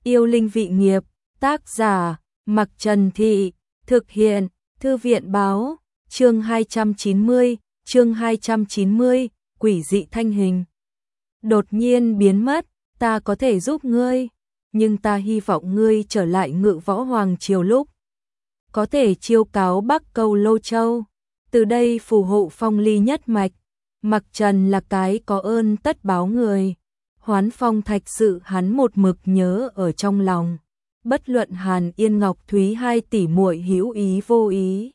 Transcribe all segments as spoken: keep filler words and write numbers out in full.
Yêu linh vị nghiệp, tác giả, Mặc Trần Thị, thực hiện, Thư viện báo, chương hai trăm chín mươi, chương hai trăm chín mươi, quỷ dị thanh hình. Đột nhiên biến mất, ta có thể giúp ngươi, nhưng ta hy vọng ngươi trở lại Ngự Võ Hoàng Triều lúc có thể chiêu cáo Bắc Câu Lô Châu, từ đây phù hộ Phong Ly nhất mạch. Mặc Trần là cái có ơn tất báo người, Hoán Phong Thạch sự hắn một mực nhớ ở trong lòng. Bất luận Hàn Yên Ngọc Thúy hai tỷ muội hữu ý vô ý,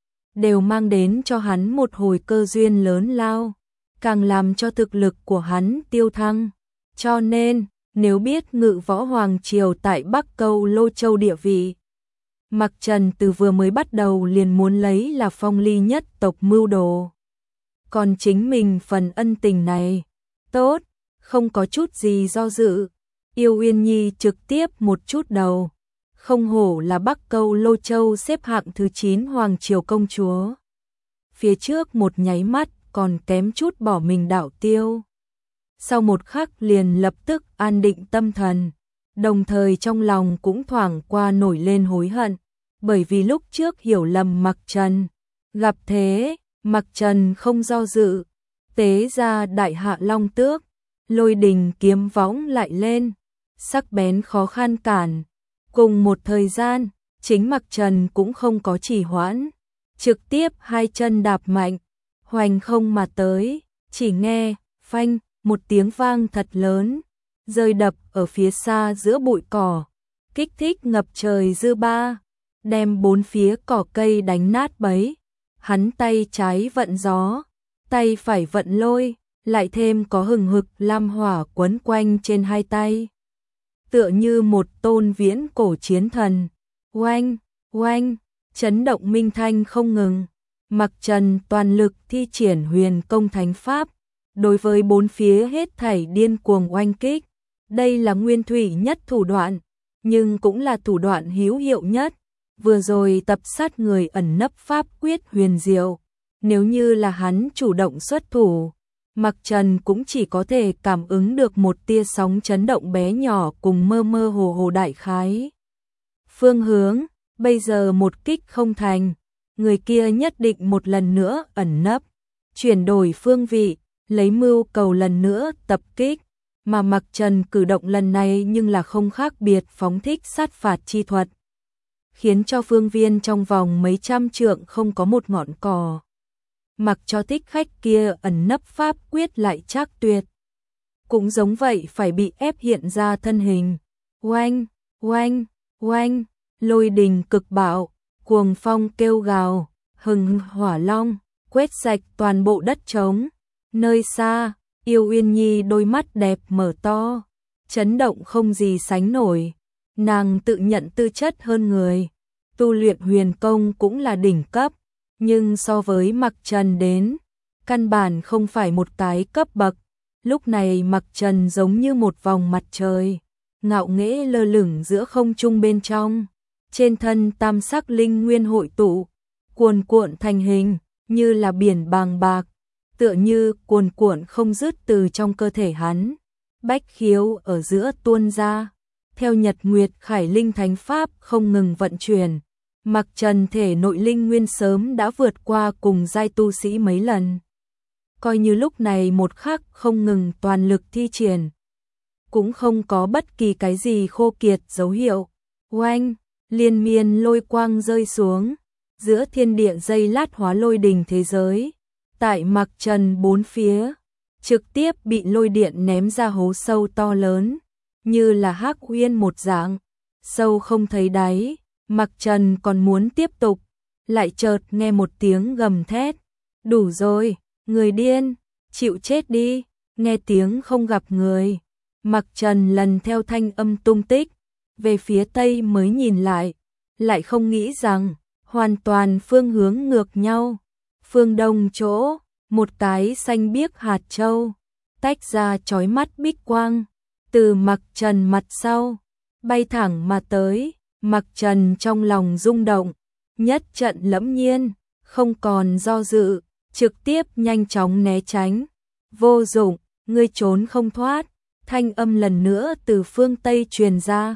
đều mang đến cho hắn một hồi cơ duyên lớn lao, càng làm cho thực lực của hắn tiêu thăng. Cho nên, nếu biết Ngự Võ Hoàng Triều tại Bắc Câu Lô Châu địa vị, Mặc Trần từ vừa mới bắt đầu liền muốn lấy là Phong Ly nhất tộc mưu đồ. Còn chính mình phần ân tình này, tốt, không có chút gì do dự. Yêu Uyên Nhi trực tiếp một chút đầu, không hổ là Bắc Câu Lô Châu xếp hạng thứ chín Hoàng Triều công chúa. Phía trước một nháy mắt còn kém chút bỏ mình đảo tiêu. Sau một khắc liền lập tức an định tâm thần, đồng thời trong lòng cũng thoảng qua nổi lên hối hận, bởi vì lúc trước hiểu lầm Mặc Trần. Gặp thế, Mặc Trần không do dự, tế ra đại hạ long tước, lôi đình kiếm võng lại lên, sắc bén khó khăn cản. Cùng một thời gian, chính Mặc Trần cũng không có trì hoãn, trực tiếp hai chân đạp mạnh, hoành không mà tới, chỉ nghe, phanh, một tiếng vang thật lớn, rơi đập ở phía xa giữa bụi cỏ, kích thích ngập trời dư ba, đem bốn phía cỏ cây đánh nát bấy. Hắn tay trái vận gió, tay phải vận lôi, lại thêm có hừng hực lam hỏa quấn quanh trên hai tay. Tựa như một tôn viễn cổ chiến thần, oanh, oanh, chấn động minh thanh không ngừng. Mặc Trần toàn lực thi triển huyền công thánh pháp, đối với bốn phía hết thảy điên cuồng oanh kích. Đây là nguyên thủy nhất thủ đoạn, nhưng cũng là thủ đoạn hữu hiệu nhất. Vừa rồi tập sát người ẩn nấp pháp quyết huyền diệu, nếu như là hắn chủ động xuất thủ, Mặc Trần cũng chỉ có thể cảm ứng được một tia sóng chấn động bé nhỏ cùng mơ mơ hồ hồ đại khái phương hướng. Bây giờ một kích không thành, người kia nhất định một lần nữa ẩn nấp, chuyển đổi phương vị, lấy mưu cầu lần nữa tập kích. Mà Mặc Trần cử động lần này nhưng là không khác biệt phóng thích sát phạt chi thuật, khiến cho phương viên trong vòng mấy trăm trượng không có một ngọn cỏ. Mặc cho thích khách kia ẩn nấp pháp quyết lại chắc tuyệt, cũng giống vậy phải bị ép hiện ra thân hình. Oanh, oanh, oanh, lôi đình cực bạo, cuồng phong kêu gào, hừng hỏa long, quét sạch toàn bộ đất trống. Nơi xa, Yêu Uyên Nhi đôi mắt đẹp mở to, chấn động không gì sánh nổi. Nàng tự nhận tư chất hơn người, tu luyện huyền công cũng là đỉnh cấp, nhưng so với Mặc Trần đến, căn bản không phải một cái cấp bậc. Lúc này Mặc Trần giống như một vòng mặt trời, ngạo nghễ lơ lửng giữa không trung bên trong, trên thân tam sắc linh nguyên hội tụ, cuồn cuộn thành hình, như là biển bàng bạc, tựa như cuồn cuộn không dứt từ trong cơ thể hắn, bách khiếu ở giữa tuôn ra. Theo Nhật Nguyệt Khải Linh Thánh Pháp không ngừng vận chuyển, Mặc Trần thể nội linh nguyên sớm đã vượt qua cùng giai tu sĩ mấy lần. Coi như lúc này một khắc không ngừng toàn lực thi triển, cũng không có bất kỳ cái gì khô kiệt dấu hiệu. Oanh, liên miên lôi quang rơi xuống, giữa thiên địa dây lát hóa lôi đình thế giới. Tại Mặc Trần bốn phía, trực tiếp bị lôi điện ném ra hố sâu to lớn, như là hắc uyên một dạng, sâu không thấy đáy. Mặc Trần còn muốn tiếp tục, lại chợt nghe một tiếng gầm thét. Đủ rồi, người điên, chịu chết đi. Nghe tiếng không gặp người, Mặc Trần lần theo thanh âm tung tích, về phía tây mới nhìn lại, lại không nghĩ rằng, hoàn toàn phương hướng ngược nhau. Phương đông chỗ, một cái xanh biếc hạt châu, tách ra chói mắt bích quang, từ Mặc Trần mặt sau, bay thẳng mà tới. Mặc Trần trong lòng rung động, nhất trận lẫm nhiên, không còn do dự, trực tiếp nhanh chóng né tránh. Vô dụng, ngươi trốn không thoát. Thanh âm lần nữa từ phương Tây truyền ra,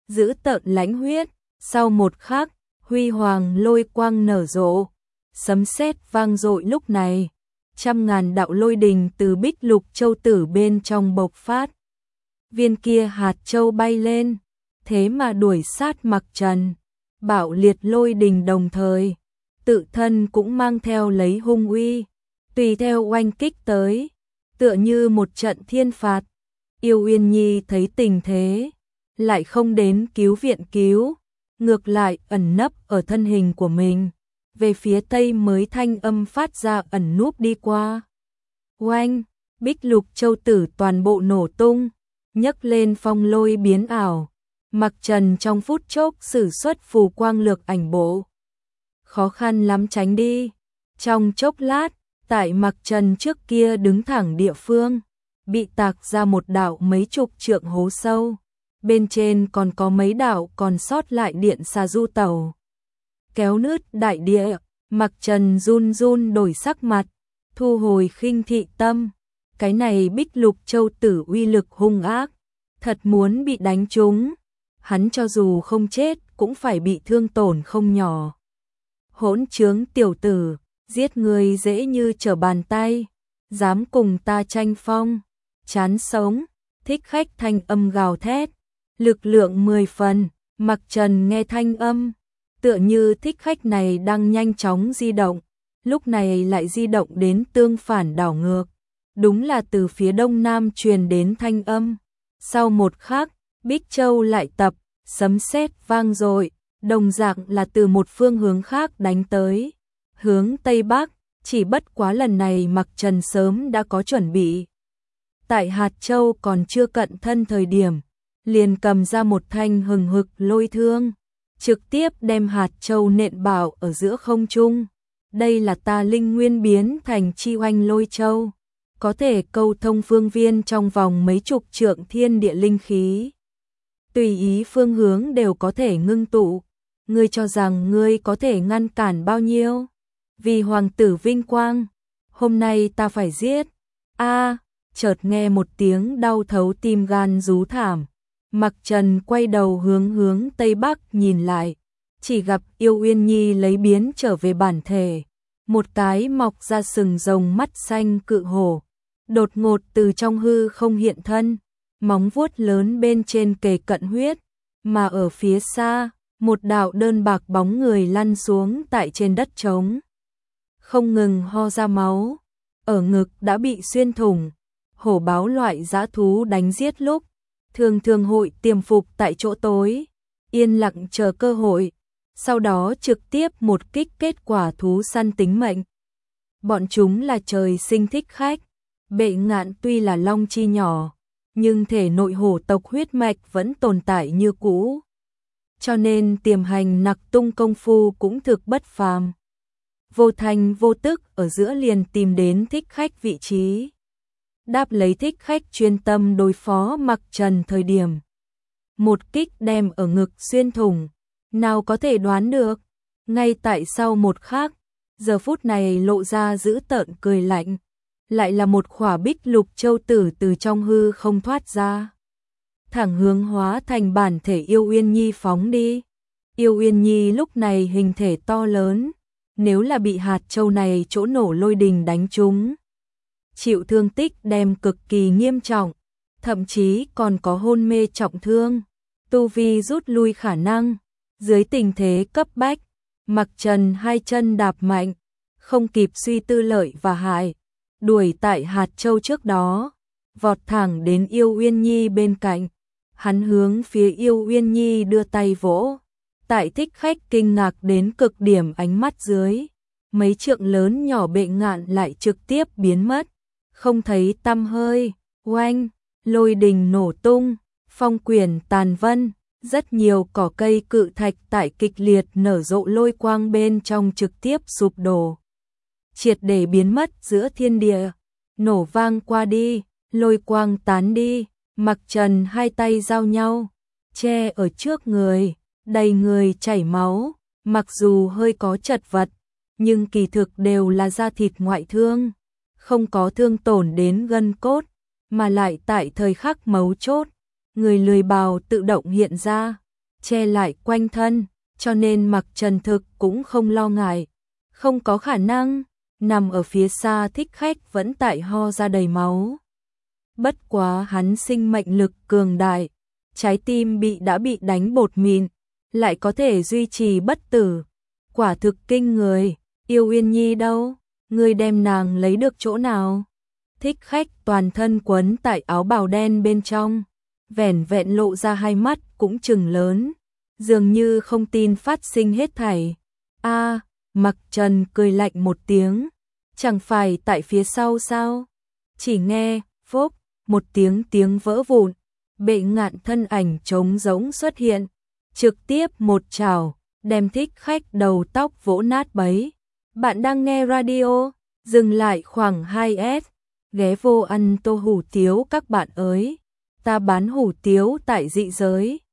giữ tợn lãnh huyết, sau một khắc, huy hoàng lôi quang nở rộ, sấm sét vang dội lúc này, trăm ngàn đạo lôi đình từ Bích Lục Châu Tử bên trong bộc phát. Viên kia hạt châu bay lên, thế mà đuổi sát Mặc Trần, bạo liệt lôi đình đồng thời, tự thân cũng mang theo lấy hung uy, tùy theo oanh kích tới, tựa như một trận thiên phạt. Yêu Uyên Nhi thấy tình thế, lại không đến cứu viện cứu, ngược lại ẩn nấp ở thân hình của mình, về phía tây mới thanh âm phát ra ẩn núp đi qua. Oanh, Bích Lục Châu Tử toàn bộ nổ tung, nhấc lên phong lôi biến ảo, Mặc Trần trong phút chốc sử xuất phù quang lược ảnh bộ. Khó khăn lắm tránh đi, trong chốc lát, tại Mặc Trần trước kia đứng thẳng địa phương, bị tạc ra một đạo mấy chục trượng hố sâu, bên trên còn có mấy đạo còn sót lại điện xà du tàu. Kéo nứt đại địa, Mặc Trần run run đổi sắc mặt, thu hồi khinh thị tâm, cái này Bích Lục Châu Tử uy lực hung ác, thật muốn bị đánh trúng, hắn cho dù không chết cũng phải bị thương tổn không nhỏ. Hỗn trướng tiểu tử, giết người dễ như trở bàn tay, dám cùng ta tranh phong, chán sống. Thích Khách thanh âm gào thét, lực lượng mười phần, Mặc Trần nghe thanh âm, tựa như Thích Khách này đang nhanh chóng di động, lúc này lại di động đến tương phản đảo ngược, đúng là từ phía đông nam truyền đến thanh âm. Sau một khắc, Bích Châu lại tập, sấm sét vang dội, đồng dạng là từ một phương hướng khác đánh tới, hướng tây bắc, chỉ bất quá lần này Mặc Trần sớm đã có chuẩn bị. Tại hạt châu còn chưa cận thân thời điểm, liền cầm ra một thanh hừng hực lôi thương, trực tiếp đem hạt châu nện bảo ở giữa không trung. Đây là ta linh nguyên biến thành chi oanh lôi châu, có thể câu thông phương viên trong vòng mấy chục trượng thiên địa linh khí. Tùy ý phương hướng đều có thể ngưng tụ, ngươi cho rằng ngươi có thể ngăn cản bao nhiêu? Vì hoàng tử vinh quang, hôm nay ta phải giết. A, chợt nghe một tiếng đau thấu tim gan rú thảm. Mặc Trần quay đầu hướng hướng tây bắc nhìn lại, chỉ gặp Yêu Uyên Nhi lấy biến trở về bản thể, một cái mọc ra sừng rồng mắt xanh cự hổ, đột ngột từ trong hư không hiện thân, móng vuốt lớn bên trên kề cận huyết, mà ở phía xa, một đạo đơn bạc bóng người lăn xuống tại trên đất trống, không ngừng ho ra máu, ở ngực đã bị xuyên thủng. Hổ báo loại dã thú đánh giết lúc, thường thường hội tiềm phục tại chỗ tối, yên lặng chờ cơ hội, sau đó trực tiếp một kích kết quả thú săn tính mệnh. Bọn chúng là trời sinh thích khách, Bệ Ngạn tuy là long chi nhỏ, nhưng thể nội hổ tộc huyết mạch vẫn tồn tại như cũ, cho nên tiềm hành nặc tung công phu cũng thực bất phàm. Vô thành vô tức ở giữa liền tìm đến thích khách vị trí, đáp lấy thích khách chuyên tâm đối phó Mặc Trần thời điểm. Một kích đem ở ngực xuyên thủng, nào có thể đoán được, ngay tại sau một khắc, giờ phút này lộ ra dữ tợn cười lạnh, lại là một khỏa Bích Lục Châu Tử từ trong hư không thoát ra, thẳng hướng hóa thành bản thể Yêu Uyên Nhi phóng đi. Yêu Uyên Nhi lúc này hình thể to lớn, nếu là bị hạt châu này chỗ nổ lôi đình đánh trúng, chịu thương tích đem cực kỳ nghiêm trọng, thậm chí còn có hôn mê trọng thương, tu vi rút lui khả năng. Dưới tình thế cấp bách, Mặc Trần hai chân đạp mạnh, không kịp suy tư lợi và hại, đuổi tại hạt châu trước đó, vọt thẳng đến Yêu Uyên Nhi bên cạnh, hắn hướng phía Yêu Uyên Nhi đưa tay vỗ, tại thích khách kinh ngạc đến cực điểm ánh mắt dưới, mấy trượng lớn nhỏ Bệ Ngạn lại trực tiếp biến mất, không thấy tăm hơi. Oanh, lôi đình nổ tung, phong quyển tàn vân, rất nhiều cỏ cây cự thạch tại kịch liệt nở rộ lôi quang bên trong trực tiếp sụp đổ, triệt để biến mất giữa thiên địa. Nổ vang qua đi, lôi quang tán đi, Mặc Trần hai tay giao nhau, che ở trước người, đầy người chảy máu, mặc dù hơi có chật vật, nhưng kỳ thực đều là da thịt ngoại thương, không có thương tổn đến gân cốt, mà lại tại thời khắc mấu chốt, người lười bào tự động hiện ra, che lại quanh thân, cho nên Mặc Trần thực cũng không lo ngại. Không có khả năng, nằm ở phía xa thích khách vẫn tại ho ra đầy máu. Bất quá hắn sinh mệnh lực cường đại, trái tim bị đã bị đánh bột mịn, lại có thể duy trì bất tử. Quả thực kinh người, Yêu Uyên Nhi đâu? Ngươi đem nàng lấy được chỗ nào? Thích khách toàn thân quấn tại áo bào đen bên trong, vẻn vẹn lộ ra hai mắt cũng trừng lớn, dường như không tin phát sinh hết thảy. A, Mặc Trần cười lạnh một tiếng, chẳng phải tại phía sau sao? Chỉ nghe, phốc, một tiếng tiếng vỡ vụn, Bệ Ngạn thân ảnh trống rỗng xuất hiện, trực tiếp một chảo, đem thích khách đầu tóc vỗ nát bấy. Bạn đang nghe radio, dừng lại khoảng hai S, ghé vô ăn tô hủ tiếu các bạn ơi. Ta bán hủ tiếu tại dị giới.